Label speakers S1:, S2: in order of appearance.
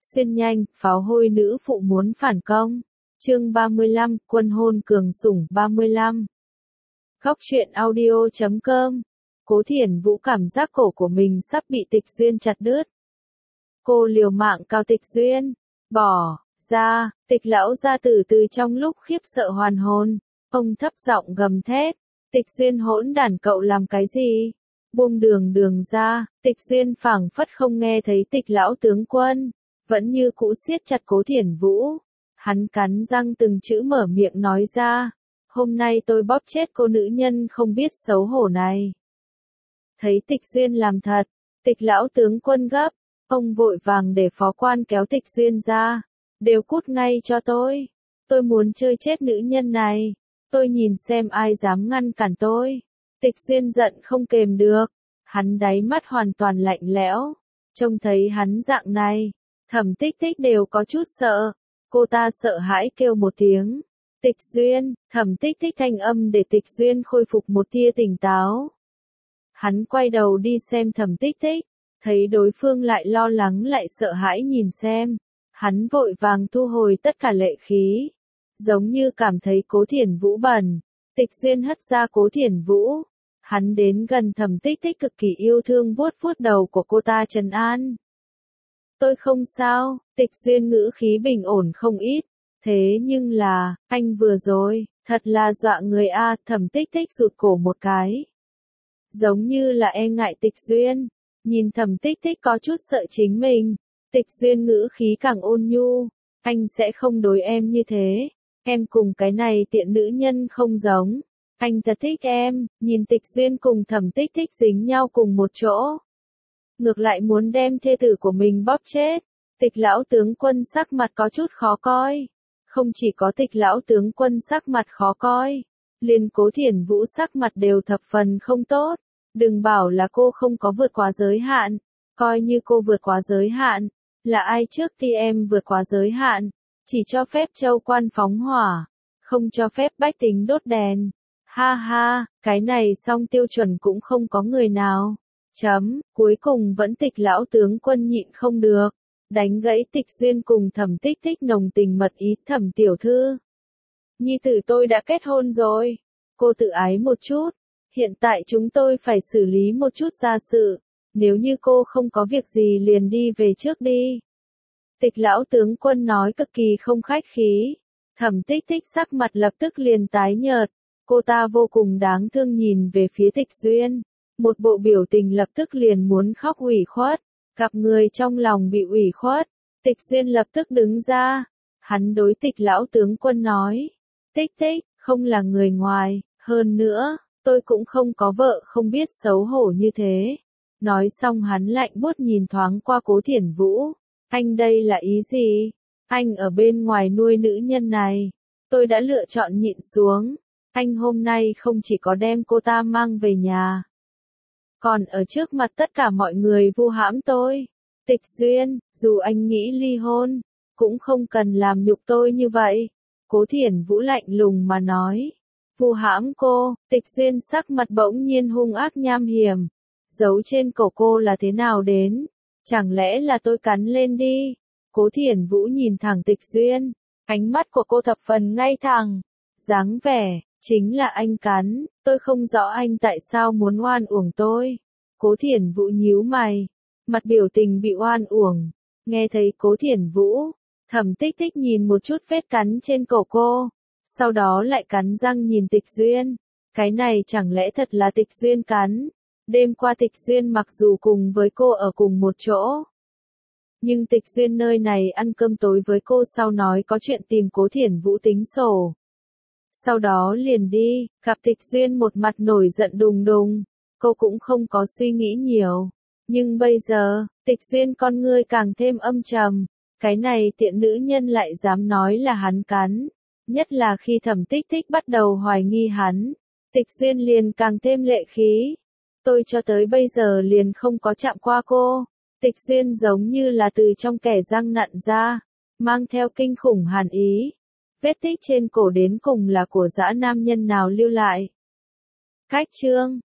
S1: Xuyên nhanh, pháo hôi nữ phụ muốn phản công. Chương 35, quân hôn cường sủng 35. Góc truyện audio.com. Cố Thiển Vũ cảm giác cổ của mình sắp bị Tịch Duyên chặt đứt. Cô liều mạng cào Tịch Duyên. Bỏ ra, Tịch lão gia tử từ trong lúc khiếp sợ hoàn hồn. Ông thấp giọng gầm thét. Tịch Duyên hỗn đản, cậu làm cái gì? Buông Đường ra. Tịch Duyên phảng phất không nghe thấy Tịch lão tướng quân. Vẫn như cũ siết chặt Cố Thiển Vũ. Hắn cắn răng từng chữ mở miệng nói ra. Hôm nay tôi bóp chết cô nữ nhân không biết xấu hổ này. Thấy Tịch Duyên làm thật, Tịch lão tướng quân gấp. Ông vội vàng để phó quan kéo Tịch Duyên ra. Đều cút ngay cho tôi. Tôi muốn chơi chết nữ nhân này. Tôi nhìn xem ai dám ngăn cản tôi. Tịch Duyên giận không kềm được. Hắn đáy mắt hoàn toàn lạnh lẽo. Trông thấy hắn dạng này, Thẩm Tích Tích đều có chút sợ. Cô ta sợ hãi kêu một tiếng. Tịch Duyên, Thẩm Tích Tích thanh âm để Tịch Duyên khôi phục một tia tỉnh táo. Hắn quay đầu đi xem Thẩm Tích Tích, thấy đối phương lại lo lắng lại sợ hãi nhìn xem. Hắn vội vàng thu hồi tất cả lệ khí. Giống như cảm thấy Cố Thiển Vũ bẩn. Tịch Duyên hất ra Cố Thiển Vũ. Hắn đến gần Thẩm Tích Tích cực kỳ yêu thương vuốt vuốt đầu của cô ta trấn an. Tôi không sao, Tịch Duyên ngữ khí bình ổn không ít. Thế nhưng là, anh vừa rồi, thật là dọa người a. Thẩm Tích Tích rụt cổ một cái. Giống như là e ngại Tịch Duyên. Nhìn Thẩm Tích Tích có chút sợ chính mình. Tịch Duyên ngữ khí càng ôn nhu. Anh sẽ không đối em như thế. Em cùng cái này tiện nữ nhân không giống. Anh thật thích em. Nhìn Tịch Duyên cùng Thẩm Tích Tích dính nhau cùng một chỗ. Ngược lại muốn đem thê tử của mình bóp chết. Tịch lão tướng quân sắc mặt có chút khó coi. Không chỉ có Tịch lão tướng quân sắc mặt khó coi, liền Cố Thiển Vũ sắc mặt đều thập phần không tốt. Đừng bảo là cô không có vượt quá giới hạn. Coi như cô vượt quá giới hạn, là ai trước khi em vượt quá giới hạn? Chỉ cho phép châu quan phóng hỏa, không cho phép bách tính đốt đèn. Ha ha, cái này song tiêu chuẩn cũng không có người nào. Cuối cùng vẫn Tịch lão tướng quân nhịn không được. Đánh gãy Tịch Duyên cùng Thẩm Tích Tích nồng tình mật ý. Thẩm tiểu thư, nhi tử tôi đã kết hôn rồi. Cô tự ái một chút. Hiện tại chúng tôi phải xử lý một chút gia sự. Nếu như cô không có việc gì liền đi về trước đi. Tịch lão tướng quân nói cực kỳ không khách khí. Thẩm Tích Tích sắc mặt lập tức liền tái nhợt. Cô ta vô cùng đáng thương nhìn về phía Tịch Duyên. Một bộ biểu tình lập tức liền muốn khóc ủy khuất. Gặp người trong lòng bị ủy khuất. Tịch Duyên lập tức đứng ra. Hắn đối Tịch lão tướng quân nói. Tích Tích, không là người ngoài. Hơn nữa, tôi cũng không có vợ không biết xấu hổ như thế. Nói xong hắn lạnh buốt nhìn thoáng qua Cố Thiển Vũ. Anh đây là ý gì? Anh ở bên ngoài nuôi nữ nhân này. Tôi đã lựa chọn nhịn xuống. Anh hôm nay không chỉ có đem cô ta mang về nhà, còn ở trước mặt tất cả mọi người vu hãm tôi. Tịch Duyên, dù anh nghĩ ly hôn, cũng không cần làm nhục tôi như vậy. Cố Thiển Vũ lạnh lùng mà nói. Vu hãm cô? Tịch Duyên sắc mặt bỗng nhiên hung ác nham hiểm. Giấu trên cổ cô là thế nào đến? Chẳng lẽ là tôi cắn lên đi? Cố Thiển Vũ nhìn thẳng Tịch Duyên. Ánh mắt của cô thập phần ngay thẳng. Dáng vẻ, chính là anh cắn. Tôi không rõ anh tại sao muốn oan uổng tôi. Cố Thiển Vũ nhíu mày. Mặt biểu tình bị oan uổng. Nghe thấy Cố Thiển Vũ, Thẩm Tích Tích nhìn một chút vết cắn trên cổ cô. Sau đó lại cắn răng nhìn Tịch Duyên. Cái này chẳng lẽ thật là Tịch Duyên cắn? Đêm qua Tịch Duyên mặc dù cùng với cô ở cùng một chỗ, nhưng Tịch Duyên nơi này ăn cơm tối với cô sau nói có chuyện tìm Cố Thiển Vũ tính sổ. Sau đó liền đi, gặp Tịch Duyên một mặt nổi giận đùng đùng. Cô cũng không có suy nghĩ nhiều. Nhưng bây giờ, Tịch Duyên con ngươi càng thêm âm trầm. Cái này tiện nữ nhân lại dám nói là hắn cắn. Nhất là khi Thẩm Tích Tích bắt đầu hoài nghi hắn. Tịch Duyên liền càng thêm lệ khí. Tôi cho tới bây giờ liền không có chạm qua cô. Tịch Duyên giống như là từ trong kẻ răng nặn ra, mang theo kinh khủng hàn ý. Vết tích trên cổ đến cùng là của dã nam nhân nào lưu lại. Cách chương